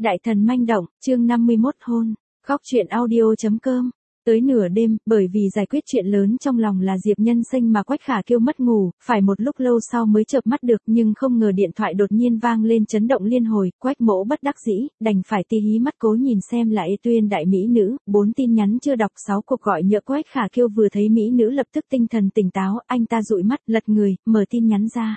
Đại thần manh động, chương 51 hôn. Khóc chuyện audio.com. Tới nửa đêm, bởi vì giải quyết chuyện lớn trong lòng là Diệp Nhân Sinh mà Quách Khả Kiêu mất ngủ, phải một lúc lâu sau mới chợp mắt được, nhưng không ngờ điện thoại đột nhiên vang lên chấn động liên hồi, Quách Mỗ bất đắc dĩ, đành phải tí hí mắt cố nhìn xem là Tuyên đại mỹ nữ, 4 tin nhắn chưa đọc, 6 cuộc gọi nhỡ. Quách Khả Kiêu vừa thấy mỹ nữ lập tức tinh thần tỉnh táo, anh ta dụi mắt, lật người, mở tin nhắn ra.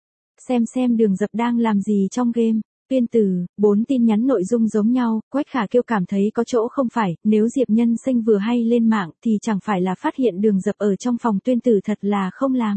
Xem Đường Dập đang làm gì trong game. Tuyên tử, 4 tin nhắn nội dung giống nhau, Quách Khả Kiêu cảm thấy có chỗ không phải, nếu Diệp Nhân Sinh vừa hay lên mạng thì chẳng phải là phát hiện Đường Dập ở trong phòng Tuyên tử thật là không làm.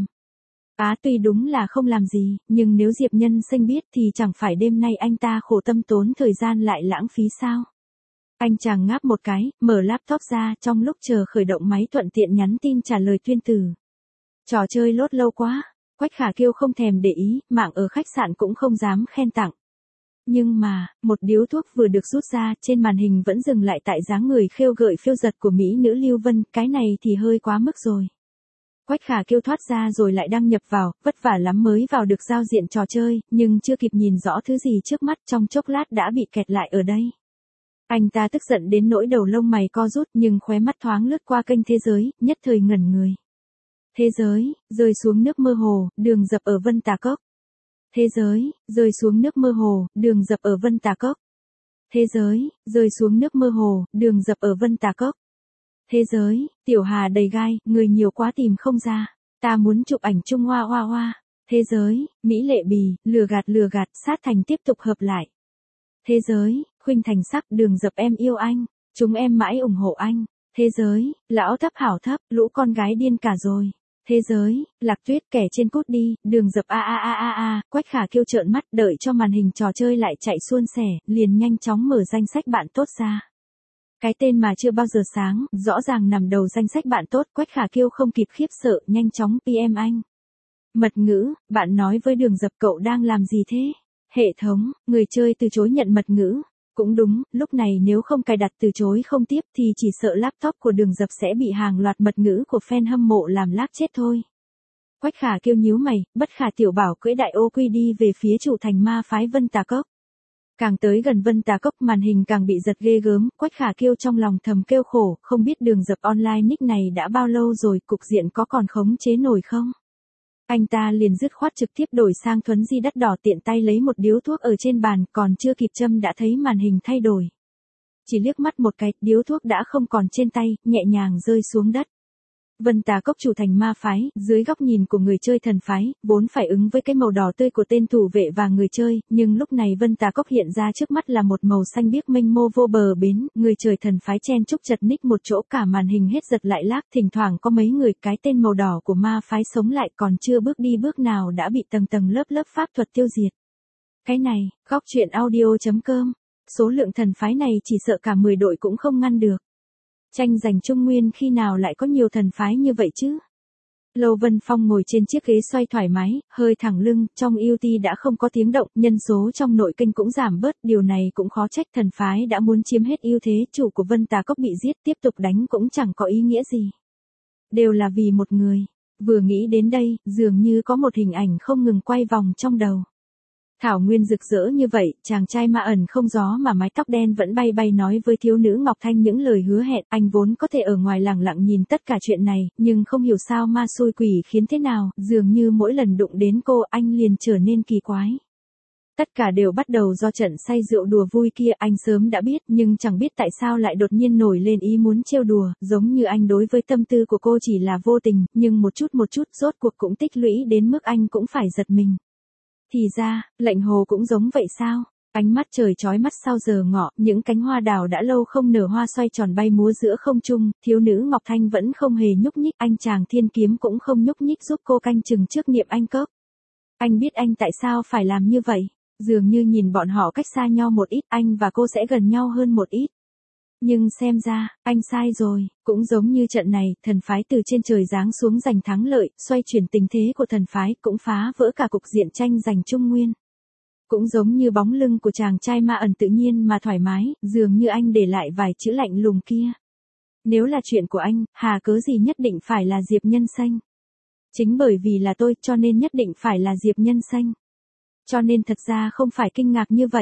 Tuy đúng là không làm gì, nhưng nếu Diệp Nhân Sinh biết thì chẳng phải đêm nay anh ta khổ tâm tốn thời gian lại lãng phí sao? Anh chàng ngáp một cái, mở laptop ra, trong lúc chờ khởi động máy thuận tiện nhắn tin trả lời Tuyên tử. Trò chơi lốt lâu quá, Quách Khả Kiêu không thèm để ý, mạng ở khách sạn cũng không dám khen tặng. Nhưng mà, một điếu thuốc vừa được rút ra, trên màn hình vẫn dừng lại tại dáng người khêu gợi phiêu giật của mỹ nữ Lưu Vân, cái này thì hơi quá mức rồi. Quách Khả Kiêu thoát ra rồi lại đăng nhập vào, vất vả lắm mới vào được giao diện trò chơi, nhưng chưa kịp nhìn rõ thứ gì trước mắt, trong chốc lát đã bị kẹt lại ở đây. Anh ta tức giận đến nỗi đầu lông mày co rút, nhưng khóe mắt thoáng lướt qua kênh thế giới, nhất thời ngẩn người. Thế giới, rơi xuống nước mơ hồ, Đường Dập ở Vân Tà Cốc. Thế giới, rơi xuống nước mơ hồ, Đường Dập ở Vân Tà Cốc. Thế giới, rơi xuống nước mơ hồ, Đường Dập ở Vân Tà Cốc. Thế giới, tiểu hà đầy gai, người nhiều quá tìm không ra. Ta muốn chụp ảnh chung hoa hoa hoa. Thế giới, mỹ lệ bì, lừa gạt, sát thành tiếp tục hợp lại. Thế giới, khuynh thành sắc, Đường Dập em yêu anh, chúng em mãi ủng hộ anh. Thế giới, lão thấp hảo thấp, lũ con gái điên cả rồi. Thế giới, Lạc Tuyết kẻ trên cút đi, Đường Dập Quách Khả Kiêu trợn mắt đợi cho màn hình trò chơi lại chạy suôn sẻ, liền nhanh chóng mở danh sách bạn tốt ra. Cái tên mà chưa bao giờ sáng, rõ ràng nằm đầu danh sách bạn tốt, Quách Khả Kiêu không kịp khiếp sợ, nhanh chóng PM anh. Mật ngữ, bạn nói với Đường Dập cậu đang làm gì thế? Hệ thống, người chơi từ chối nhận mật ngữ. Cũng đúng, lúc này nếu không cài đặt từ chối không tiếp thì chỉ sợ laptop của Đường Dập sẽ bị hàng loạt mật ngữ của fan hâm mộ làm lag chết thôi. Quách Khả Kiêu nhíu mày, bất khả tiểu bảo cưỡi đại ô quy đi về phía chủ thành ma phái Vân Tà Cốc. Càng tới gần Vân Tà Cốc màn hình càng bị giật ghê gớm, Quách Khả Kiêu trong lòng thầm kêu khổ, không biết Đường Dập online nick này đã bao lâu rồi, cục diện có còn khống chế nổi không? Anh ta liền dứt khoát trực tiếp đổi sang thuấn di đắt đỏ, tiện tay lấy một điếu thuốc ở trên bàn, còn chưa kịp châm đã thấy màn hình thay đổi. Chỉ liếc mắt một cái, điếu thuốc đã không còn trên tay, nhẹ nhàng rơi xuống đất. Vân Tà Cốc chủ thành ma phái, dưới góc nhìn của người chơi thần phái, vốn phải ứng với cái màu đỏ tươi của tên thủ vệ và người chơi, nhưng lúc này Vân Tà Cốc hiện ra trước mắt là một màu xanh biếc mênh mô vô bờ bến, người chơi thần phái chen chúc chật ních một chỗ, cả màn hình hết giật lại lag, thỉnh thoảng có mấy người, cái tên màu đỏ của ma phái sống lại, còn chưa bước đi bước nào đã bị tầng lớp pháp thuật tiêu diệt. Cái này, góc chuyện audio.com, số lượng thần phái này chỉ sợ cả 10 đội cũng không ngăn được. Tranh giành Trung Nguyên khi nào lại có nhiều thần phái như vậy chứ? Lô Vân Phong ngồi trên chiếc ghế xoay thoải mái, hơi thẳng lưng, trong UT đã không có tiếng động, nhân số trong nội kênh cũng giảm bớt, điều này cũng khó trách, thần phái đã muốn chiếm hết ưu thế, chủ của Vân Tà Cốc bị giết, tiếp tục đánh cũng chẳng có ý nghĩa gì. Đều là vì một người. Vừa nghĩ đến đây, dường như có một hình ảnh không ngừng quay vòng trong đầu. Thảo nguyên rực rỡ như vậy, chàng trai ma ẩn không gió mà mái tóc đen vẫn bay nói với thiếu nữ Ngọc Thanh những lời hứa hẹn, anh vốn có thể ở ngoài lặng lặng nhìn tất cả chuyện này, nhưng không hiểu sao ma xui quỷ khiến thế nào, dường như mỗi lần đụng đến cô anh liền trở nên kỳ quái. Tất cả đều bắt đầu do trận say rượu đùa vui kia, anh sớm đã biết nhưng chẳng biết tại sao lại đột nhiên nổi lên ý muốn trêu đùa, giống như anh đối với tâm tư của cô chỉ là vô tình, nhưng một chút rốt cuộc cũng tích lũy đến mức anh cũng phải giật mình. Thì ra, lệnh hồ cũng giống vậy sao? Ánh mắt trời chói mắt sau giờ ngọ, những cánh hoa đào đã lâu không nở hoa xoay tròn bay múa giữa không trung, thiếu nữ Ngọc Thanh vẫn không hề nhúc nhích, anh chàng thiên kiếm cũng không nhúc nhích giúp cô canh chừng trước niệm anh cốc. Anh biết anh tại sao phải làm như vậy, dường như nhìn bọn họ cách xa nhau một ít, anh và cô sẽ gần nhau hơn một ít. Nhưng xem ra, anh sai rồi, cũng giống như trận này, thần phái từ trên trời giáng xuống giành thắng lợi, xoay chuyển tình thế của thần phái, cũng phá vỡ cả cục diện tranh giành Trung Nguyên. Cũng giống như bóng lưng của chàng trai ma ẩn tự nhiên mà thoải mái, dường như anh để lại vài chữ lạnh lùng kia. Nếu là chuyện của anh, hà cớ gì nhất định phải là Diệp Nhân Sinh? Chính bởi vì là tôi, cho nên nhất định phải là Diệp Nhân Sinh. Cho nên thật ra không phải kinh ngạc như vậy.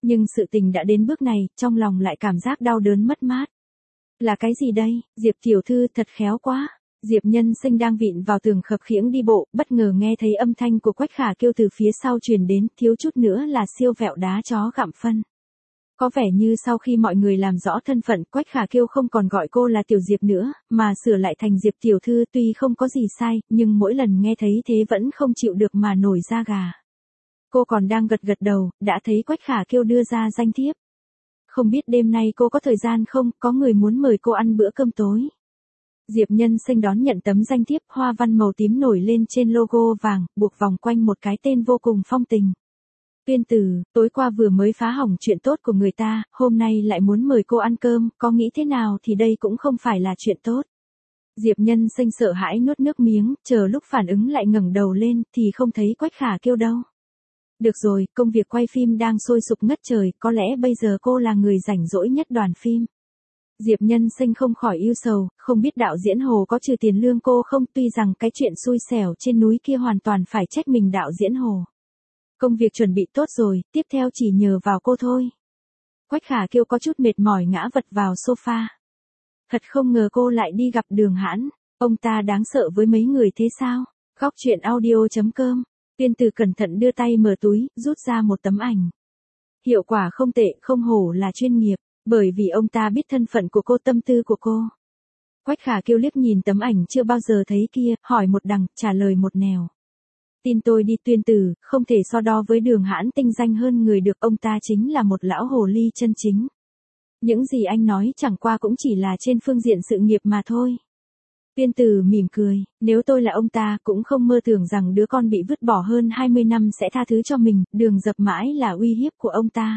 Nhưng sự tình đã đến bước này, trong lòng lại cảm giác đau đớn mất mát. Là cái gì đây, Diệp tiểu thư thật khéo quá. Diệp Nhân Sinh đang vịn vào tường khập khiễng đi bộ, bất ngờ nghe thấy âm thanh của Quách Khả Kiêu từ phía sau truyền đến, thiếu chút nữa là siêu vẹo đá chó gặm phân. Có vẻ như sau khi mọi người làm rõ thân phận, Quách Khả Kiêu không còn gọi cô là Tiểu Diệp nữa, mà sửa lại thành Diệp tiểu thư, tuy không có gì sai, nhưng mỗi lần nghe thấy thế vẫn không chịu được mà nổi da gà. Cô còn đang gật gật đầu, đã thấy Quách Khả Kiêu đưa ra danh thiếp. Không biết đêm nay cô có thời gian không, có người muốn mời cô ăn bữa cơm tối. Diệp Nhân Sinh đón nhận tấm danh thiếp, hoa văn màu tím nổi lên trên logo vàng, buộc vòng quanh một cái tên vô cùng phong tình. Tuyên Tử, tối qua vừa mới phá hỏng chuyện tốt của người ta, hôm nay lại muốn mời cô ăn cơm, có nghĩ thế nào thì đây cũng không phải là chuyện tốt. Diệp Nhân Sinh sợ hãi nuốt nước miếng, chờ lúc phản ứng lại ngẩng đầu lên thì không thấy Quách Khả Kiêu đâu. Được rồi, công việc quay phim đang sôi sục ngất trời, có lẽ bây giờ cô là người rảnh rỗi nhất đoàn phim. Diệp Nhân Sinh không khỏi ưu sầu, không biết đạo diễn Hồ có trừ tiền lương cô không, tuy rằng cái chuyện xui xẻo trên núi kia hoàn toàn phải trách mình đạo diễn Hồ. Công việc chuẩn bị tốt rồi, tiếp theo chỉ nhờ vào cô thôi. Quách Khả Kiêu có chút mệt mỏi ngã vật vào sofa. Thật không ngờ cô lại đi gặp Đường Hãn, ông ta đáng sợ với mấy người thế sao? Góc truyện audio.com. Tuyên Tử cẩn thận đưa tay mở túi, rút ra một tấm ảnh. Hiệu quả không tệ, không hổ là chuyên nghiệp, bởi vì ông ta biết thân phận của cô, tâm tư của cô. Quách Khả Kiêu liếc nhìn tấm ảnh chưa bao giờ thấy kia, hỏi một đằng, trả lời một nẻo. Tin tôi đi Tuyên Tử, không thể so đo với Đường Hãn tinh danh hơn người được, ông ta chính là một lão hồ ly chân chính. Những gì anh nói chẳng qua cũng chỉ là trên phương diện sự nghiệp mà thôi. Tuyên Tử mỉm cười, nếu tôi là ông ta cũng không mơ tưởng rằng đứa con bị vứt bỏ hơn 20 năm sẽ tha thứ cho mình, Đường Dập mãi là uy hiếp của ông ta.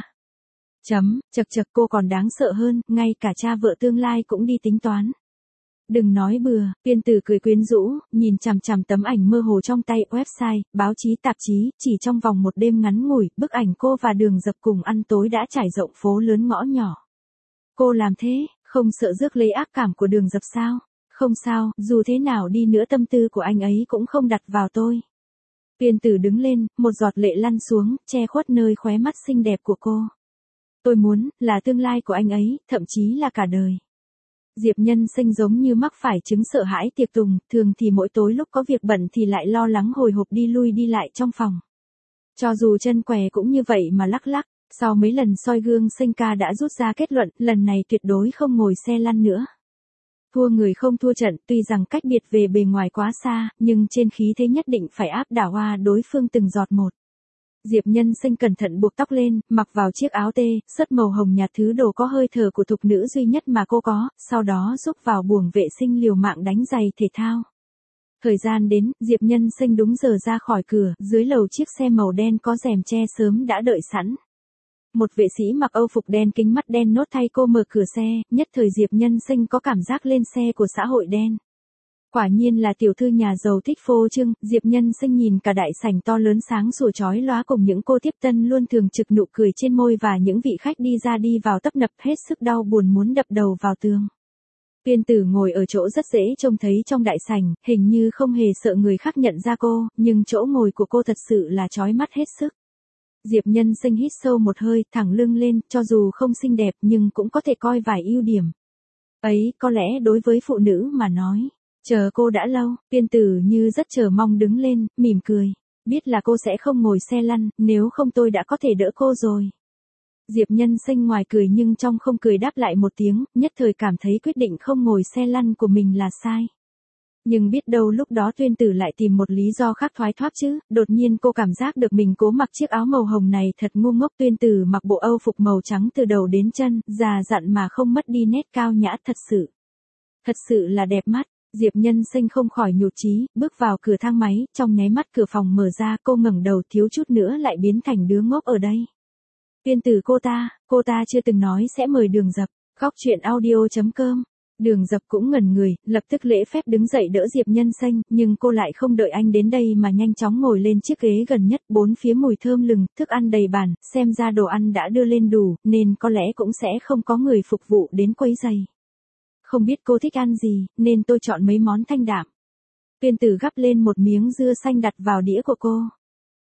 Chật chật, cô còn đáng sợ hơn, ngay cả cha vợ tương lai cũng đi tính toán. Đừng nói bừa, Tuyên Tử cười quyến rũ, nhìn chằm chằm tấm ảnh mơ hồ trong tay, website, báo chí, tạp chí, chỉ trong vòng một đêm ngắn ngủi, bức ảnh cô và Đường Dập cùng ăn tối đã trải rộng phố lớn ngõ nhỏ. Cô làm thế, không sợ rước lấy ác cảm của Đường Dập sao? Không sao, dù thế nào đi nữa tâm tư của anh ấy cũng không đặt vào tôi. Tuyên Tử đứng lên, một giọt lệ lăn xuống, che khuất nơi khóe mắt xinh đẹp của cô. Tôi muốn, là tương lai của anh ấy, thậm chí là cả đời. Diệp Nhân Sinh giống như mắc phải chứng sợ hãi tiệc tùng, thường thì mỗi tối lúc có việc bận thì lại lo lắng hồi hộp đi lui đi lại trong phòng. Cho dù chân què cũng như vậy mà lắc lắc, sau mấy lần soi gương Sinh ca đã rút ra kết luận, lần này tuyệt đối không ngồi xe lăn nữa. Thua người không thua trận, tuy rằng cách biệt về bề ngoài quá xa, nhưng trên khí thế nhất định phải áp đảo hoa đối phương từng giọt một. Diệp Nhân Sinh cẩn thận buộc tóc lên, mặc vào chiếc áo tê, sớt màu hồng nhạt, thứ đồ có hơi thở của thục nữ duy nhất mà cô có, sau đó rúc vào buồng vệ sinh liều mạng đánh giày thể thao. Thời gian đến, Diệp Nhân Sinh đúng giờ ra khỏi cửa, dưới lầu chiếc xe màu đen có rèm che sớm đã đợi sẵn. Một vệ sĩ mặc âu phục đen, kính mắt đen nốt thay cô mở cửa xe, nhất thời Diệp Nhân Sinh có cảm giác lên xe của xã hội đen. Quả nhiên là tiểu thư nhà giàu thích phô trương, Diệp Nhân Sinh nhìn cả đại sảnh to lớn sáng sủa chói lóa cùng những cô tiếp tân luôn thường trực nụ cười trên môi và những vị khách đi ra đi vào tấp nập, hết sức đau buồn muốn đập đầu vào tường. Tuyên Tử ngồi ở chỗ rất dễ trông thấy trong đại sảnh, hình như không hề sợ người khác nhận ra cô, nhưng chỗ ngồi của cô thật sự là chói mắt hết sức. Diệp Nhân Sinh hít sâu một hơi, thẳng lưng lên, cho dù không xinh đẹp nhưng cũng có thể coi vài ưu điểm. Ấy, có lẽ đối với phụ nữ mà nói. Chờ cô đã lâu, Tuyên Tử như rất chờ mong đứng lên, mỉm cười. Biết là cô sẽ không ngồi xe lăn, nếu không tôi đã có thể đỡ cô rồi. Diệp Nhân Sinh ngoài cười nhưng trong không cười đáp lại một tiếng, nhất thời cảm thấy quyết định không ngồi xe lăn của mình là sai. Nhưng biết đâu lúc đó Tuyên Tử lại tìm một lý do khác thoái thoát chứ, đột nhiên cô cảm giác được mình cố mặc chiếc áo màu hồng này thật ngu ngốc. Tuyên Tử mặc bộ âu phục màu trắng từ đầu đến chân, già dặn mà không mất đi nét cao nhã, thật sự là đẹp mắt. Diệp Nhân Sinh không khỏi nhụt chí, bước vào cửa thang máy, trong nháy mắt cửa phòng mở ra, cô ngẩng đầu thiếu chút nữa lại biến thành đứa ngốc ở đây. Tuyên Tử cô ta chưa từng nói sẽ mời Đường Dập. Góc truyện audio.com. Đường Dập cũng ngẩn người, lập tức lễ phép đứng dậy đỡ Diệp Nhân Sinh, nhưng cô lại không đợi anh đến đây mà nhanh chóng ngồi lên chiếc ghế gần nhất, bốn phía mùi thơm lừng, thức ăn đầy bàn, xem ra đồ ăn đã đưa lên đủ, nên có lẽ cũng sẽ không có người phục vụ đến quấy rầy. Không biết cô thích ăn gì, nên tôi chọn mấy món thanh đạm. Tuyên Tử gắp lên một miếng dưa xanh đặt vào đĩa của cô.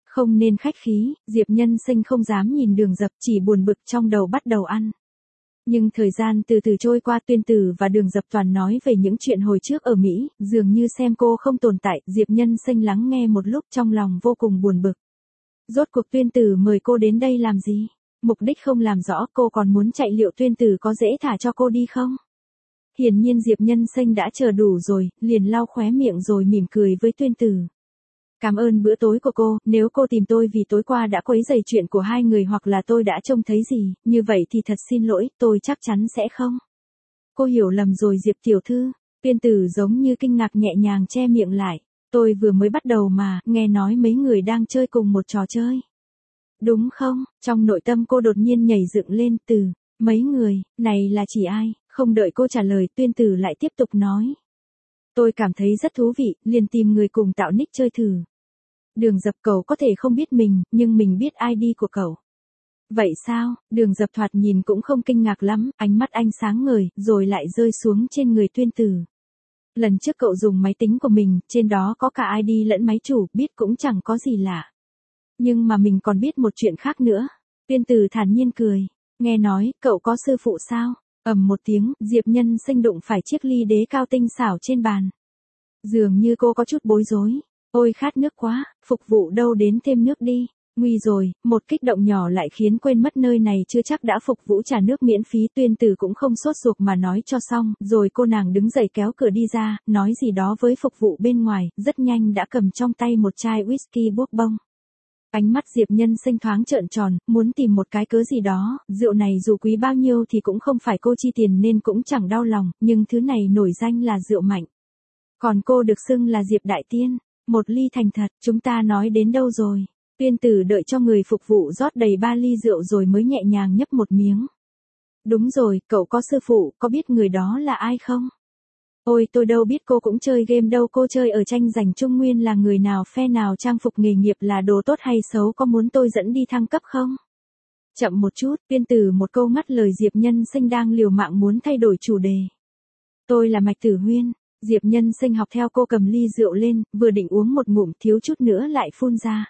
Không nên khách khí, Diệp Nhân Sinh không dám nhìn Đường Dập, chỉ buồn bực trong đầu bắt đầu ăn. Nhưng thời gian từ từ trôi qua, Tuyên Tử và Đường Dập toàn nói về những chuyện hồi trước ở Mỹ, dường như xem cô không tồn tại, Diệp Nhân Sinh lắng nghe một lúc trong lòng vô cùng buồn bực. Rốt cuộc Tuyên Tử mời cô đến đây làm gì? Mục đích không làm rõ, cô còn muốn chạy, liệu Tuyên Tử có dễ thả cho cô đi không? Hiển nhiên Diệp Nhân Sinh đã chờ đủ rồi, liền lau khóe miệng rồi mỉm cười với Tuyên Tử. Cảm ơn bữa tối của cô, nếu cô tìm tôi vì tối qua đã quấy rầy chuyện của hai người hoặc là tôi đã trông thấy gì, như vậy thì thật xin lỗi, tôi chắc chắn sẽ không. Cô hiểu lầm rồi Diệp tiểu thư. Tuyên Tử giống như kinh ngạc nhẹ nhàng che miệng lại. Tôi vừa mới bắt đầu mà, nghe nói mấy người đang chơi cùng một trò chơi. Đúng không? Trong nội tâm cô đột nhiên nhảy dựng lên từ, mấy người, này là chỉ ai? Không đợi cô trả lời, Tuyên Tử lại tiếp tục nói. Tôi cảm thấy rất thú vị, liền tìm người cùng tạo nick chơi thử. Đường Dập, cậu có thể không biết mình, nhưng mình biết ID của cậu. Vậy sao? Đường Dập thoạt nhìn cũng không kinh ngạc lắm, ánh mắt anh sáng ngời, rồi lại rơi xuống trên người Tuyên Tử. Lần trước cậu dùng máy tính của mình, trên đó có cả ID lẫn máy chủ, biết cũng chẳng có gì lạ. Nhưng mà mình còn biết một chuyện khác nữa. Tuyên Tử thản nhiên cười. Nghe nói, cậu có sư phụ sao? Ầm một tiếng, Diệp Nhân Sinh đụng phải chiếc ly đế cao tinh xảo trên bàn. Dường như cô có chút bối rối. Ôi khát nước quá, phục vụ đâu đến thêm nước đi. Nguy rồi, một kích động nhỏ lại khiến quên mất nơi này chưa chắc đã phục vụ trà nước miễn phí. Tuyên Tử cũng không sốt ruột mà nói cho xong, rồi cô nàng đứng dậy kéo cửa đi ra, nói gì đó với phục vụ bên ngoài, rất nhanh đã cầm trong tay một chai whisky bốc bông. Ánh mắt Diệp Nhân Sinh thoáng trợn tròn, muốn tìm một cái cớ gì đó, rượu này dù quý bao nhiêu thì cũng không phải cô chi tiền nên cũng chẳng đau lòng, nhưng thứ này nổi danh là rượu mạnh. Còn cô được xưng là Diệp Đại Tiên. Một ly thành thật, chúng ta nói đến đâu rồi? Tuyên Tử đợi cho người phục vụ rót đầy 3 ly rượu rồi mới nhẹ nhàng nhấp một miếng. Đúng rồi, cậu có sư phụ, có biết người đó là ai không? Ôi tôi đâu biết, cô cũng chơi game đâu, cô chơi ở tranh giành Trung Nguyên là người nào, phe nào, trang phục nghề nghiệp là đồ tốt hay xấu, có muốn tôi dẫn đi thăng cấp không? Chậm một chút, Tuyên Tử một câu ngắt lời Diệp Nhân Sinh đang liều mạng muốn thay đổi chủ đề. Tôi là Mạch Tử Huyên. Diệp Nhân Sinh học theo cô cầm ly rượu lên, vừa định uống một ngụm thiếu chút nữa lại phun ra.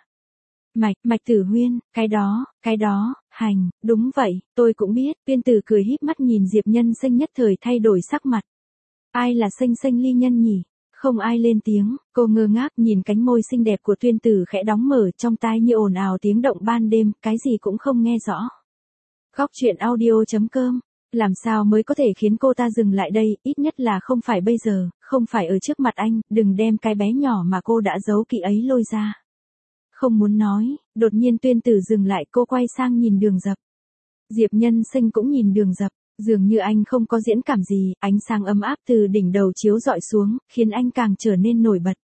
Mạch Tử Huyên, cái đó, hành, đúng vậy, tôi cũng biết. Tuyên Tử cười híp mắt nhìn Diệp Nhân Sinh nhất thời thay đổi sắc mặt. Ai là Sinh ly nhân nhỉ? Không ai lên tiếng, cô ngơ ngác nhìn cánh môi xinh đẹp của Tuyên Tử khẽ đóng mở, trong tai như ồn ào tiếng động ban đêm, cái gì cũng không nghe rõ. Góc truyện audio.com. Làm sao mới có thể khiến cô ta dừng lại đây, ít nhất là không phải bây giờ, không phải ở trước mặt anh, đừng đem cái bé nhỏ mà cô đã giấu kỹ ấy lôi ra. Không muốn nói, đột nhiên Tuyên Tử dừng lại, cô quay sang nhìn Đường Dập. Diệp Nhân Sinh cũng nhìn Đường Dập, dường như anh không có diễn cảm gì, ánh sáng ấm áp từ đỉnh đầu chiếu dọi xuống, khiến anh càng trở nên nổi bật.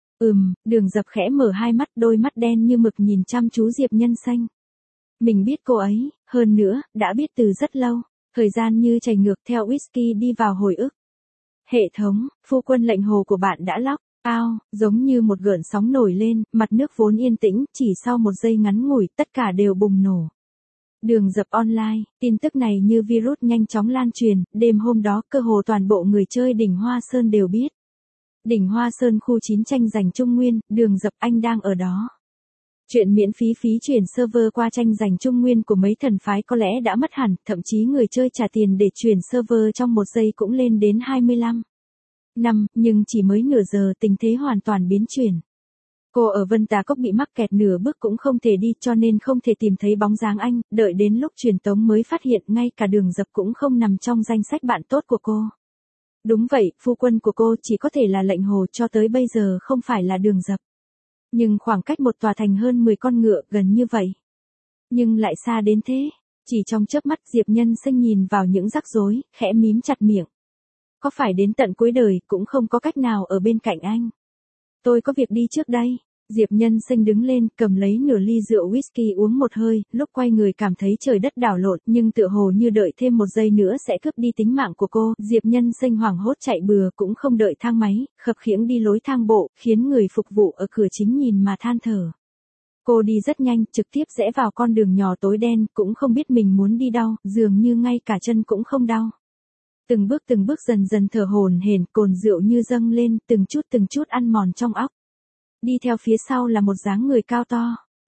Đường Dập khẽ mở hai mắt, đôi mắt đen như mực nhìn chăm chú Diệp Nhân Sinh. Mình biết cô ấy, hơn nữa, đã biết từ rất lâu. Thời gian như chảy ngược theo whisky đi vào hồi ức. Hệ thống, phu quân lệnh hồ của bạn đã lock out, giống như một gợn sóng nổi lên, mặt nước vốn yên tĩnh, chỉ sau một giây ngắn ngủi, tất cả đều bùng nổ. Đường Dập online, tin tức này như virus nhanh chóng lan truyền, đêm hôm đó cơ hồ toàn bộ người chơi đỉnh Hoa Sơn đều biết. Đỉnh Hoa Sơn khu 9 tranh giành Trung Nguyên, Đường Dập anh đang ở đó. Chuyện miễn phí chuyển server qua tranh giành Trung Nguyên của mấy thần phái có lẽ đã mất hẳn, thậm chí người chơi trả tiền để chuyển server trong một giây cũng lên đến 25 năm, nhưng chỉ mới nửa giờ tình thế hoàn toàn biến chuyển. Cô ở Vân Tà Cốc bị mắc kẹt nửa bước cũng không thể đi cho nên không thể tìm thấy bóng dáng anh, đợi đến lúc truyền tống mới phát hiện ngay cả Đường Dập cũng không nằm trong danh sách bạn tốt của cô. Đúng vậy, phu quân của cô chỉ có thể là lệnh hồ, cho tới bây giờ không phải là Đường Dập. Nhưng khoảng cách một tòa thành hơn 10 con ngựa gần như vậy. Nhưng lại xa đến thế. Chỉ trong chớp mắt Diệp Nhân Sinh nhìn vào những rắc rối, khẽ mím chặt miệng. Có phải đến tận cuối đời cũng không có cách nào ở bên cạnh anh? Tôi có việc đi trước đây. Diệp Nhân Sinh đứng lên, cầm lấy nửa ly rượu whisky uống một hơi, lúc quay người cảm thấy trời đất đảo lộn, nhưng tựa hồ như đợi thêm một giây nữa sẽ cướp đi tính mạng của cô. Diệp Nhân Sinh hoảng hốt chạy bừa, cũng không đợi thang máy, khập khiễng đi lối thang bộ, khiến người phục vụ ở cửa chính nhìn mà than thở. Cô đi rất nhanh, trực tiếp rẽ vào con đường nhỏ tối đen, cũng không biết mình muốn đi đâu, dường như ngay cả chân cũng không đau. Từng bước dần dần thở hổn hển, cồn rượu như dâng lên, từng chút ăn mòn trong óc. Đi theo phía sau là một dáng người cao to.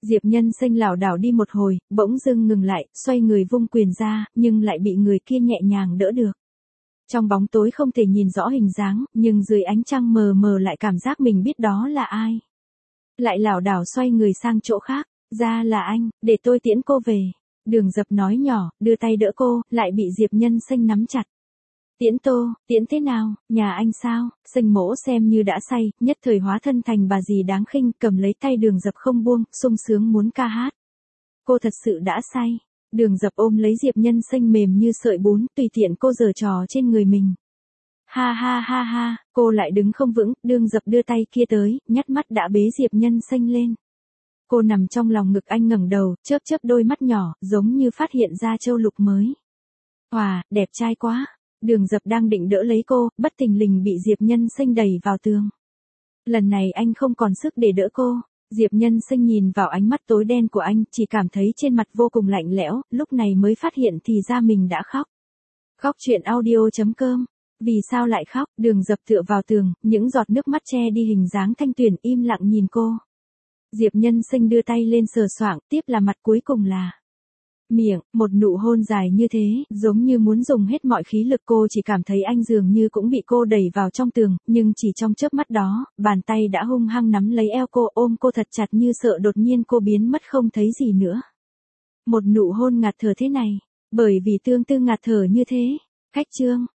Diệp Nhân Xanh lảo đảo đi một hồi, bỗng dưng ngừng lại, xoay người vung quyền ra, nhưng lại bị người kia nhẹ nhàng đỡ được. Trong bóng tối không thể nhìn rõ hình dáng, nhưng dưới ánh trăng mờ mờ lại cảm giác mình biết đó là ai. Lại lảo đảo xoay người sang chỗ khác, ra là anh, để tôi tiễn cô về. Đường Dập nói nhỏ, đưa tay đỡ cô, lại bị Diệp Nhân Xanh nắm chặt. Tiễn thế nào, nhà anh sao? Xanh Mỗ xem như đã say, nhất thời hóa thân thành bà dì đáng khinh, cầm lấy tay Đường Dập không buông, sung sướng muốn ca hát. Cô thật sự đã say. Đường Dập ôm lấy Diệp Nhân Xanh mềm như sợi bún, tùy tiện cô giở trò trên người mình. Ha ha ha ha, cô lại đứng không vững, Đường Dập đưa tay kia tới, nhắt mắt đã bế Diệp Nhân Xanh lên. Cô nằm trong lòng ngực anh ngẩng đầu, chớp chớp đôi mắt nhỏ, giống như phát hiện ra châu lục mới. Wow, đẹp trai quá. Đường Dập đang định đỡ lấy cô, bất thình lình bị Diệp Nhân Xanh đẩy vào tường. Lần này anh không còn sức để đỡ cô. Diệp Nhân Xanh nhìn vào ánh mắt tối đen của anh, chỉ cảm thấy trên mặt vô cùng lạnh lẽo, lúc này mới phát hiện thì ra mình đã khóc. Khóc chuyện audio.com. Vì sao lại khóc? Đường Dập tựa vào tường, những giọt nước mắt che đi hình dáng thanh tuyền, im lặng nhìn cô. Diệp Nhân Xanh đưa tay lên sờ soạng, tiếp là mặt, cuối cùng là miệng, một nụ hôn dài như thế, giống như muốn dùng hết mọi khí lực. Cô chỉ cảm thấy anh dường như cũng bị cô đẩy vào trong tường, nhưng chỉ trong chớp mắt đó, bàn tay đã hung hăng nắm lấy eo cô, ôm cô thật chặt như sợ đột nhiên cô biến mất không thấy gì nữa. Một nụ hôn ngạt thở thế này, bởi vì tương tư ngạt thở như thế. Khách chương